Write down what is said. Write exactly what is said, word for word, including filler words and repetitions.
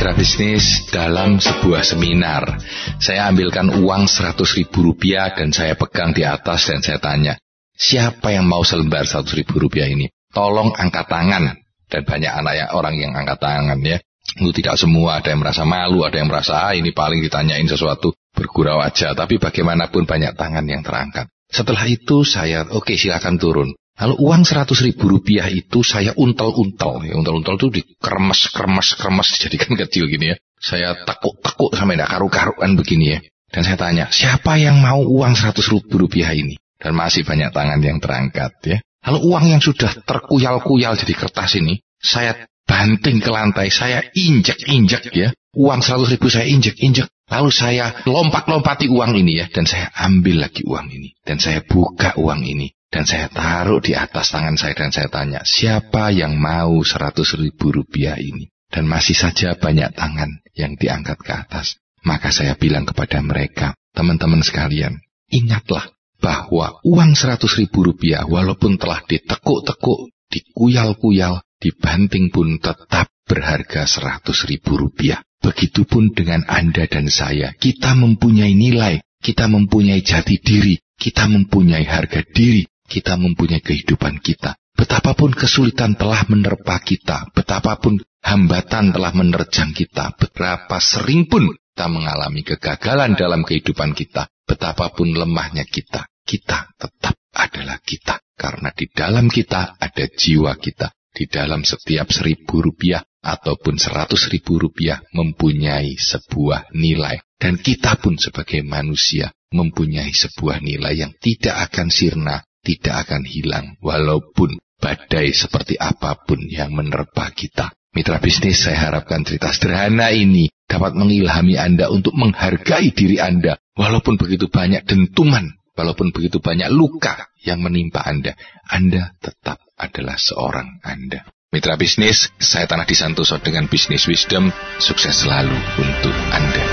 mitra bisnis, dalam sebuah seminar saya ambilkan uang seratus ribu rupiah dan saya pegang di atas dan saya tanya, siapa yang mau selembar seratus ribu rupiah ini? Tolong angkat tangan. Dan banyak anak ya, orang yang angkat tangan ya. Itu tidak semua, ada yang merasa malu, ada yang merasa ah ini paling ditanyain sesuatu bergurau aja. Tapi bagaimanapun banyak tangan yang terangkat. Setelah itu saya, oke okay, silakan turun. Lalu uang seratus ribu rupiah itu saya untel-untel. Ya, untel-untel itu dikeremes-keremes-keremes dijadikan kecil gini ya. Saya tekuk-tekuk sampai tidak karu-karuan begini ya. Dan saya tanya, siapa yang mau uang seratus ribu rupiah ini? Dan masih banyak tangan yang terangkat ya. Lalu uang yang sudah terkuyal-kuyal jadi kertas ini, saya banting ke lantai, saya injek-injek ya. Uang seratus ribu saya injek-injek. Lalu saya lompat-lompati uang ini ya. Dan saya ambil lagi uang ini. Dan saya buka uang ini. Dan saya taruh di atas tangan saya dan saya tanya, siapa yang mau seratus ribu rupiah ini? Dan masih saja banyak tangan yang diangkat ke atas. Maka saya bilang kepada mereka, teman-teman sekalian, ingatlah bahwa uang seratus ribu rupiah walaupun telah ditekuk-tekuk, dikuyal-kuyal, dibanting pun tetap berharga seratus ribu rupiah. Begitupun dengan Anda dan saya, kita mempunyai nilai, kita mempunyai jati diri, kita mempunyai harga diri, kita mempunyai kehidupan kita. Betapapun kesulitan telah menerpa kita, betapapun hambatan telah menerjang kita, berapa sering pun kita mengalami kegagalan dalam kehidupan kita, betapapun lemahnya kita, kita tetap adalah kita. Karena di dalam kita ada jiwa kita. Di dalam setiap seribu rupiah ataupun seratus ribu rupiah mempunyai sebuah nilai. Dan kita pun sebagai manusia mempunyai sebuah nilai yang tidak akan sirna, tidak akan hilang. Walaupun badai seperti apapun yang menerpa kita. Mitra bisnis, saya harapkan cerita sederhana ini dapat mengilhami Anda untuk menghargai diri Anda. Walaupun begitu banyak dentuman, walaupun begitu banyak luka yang menimpa Anda, Anda tetap adalah seorang Anda. Mitra bisnis, saya Tanah di Santoso dengan Bisnis Wisdom, sukses selalu untuk Anda.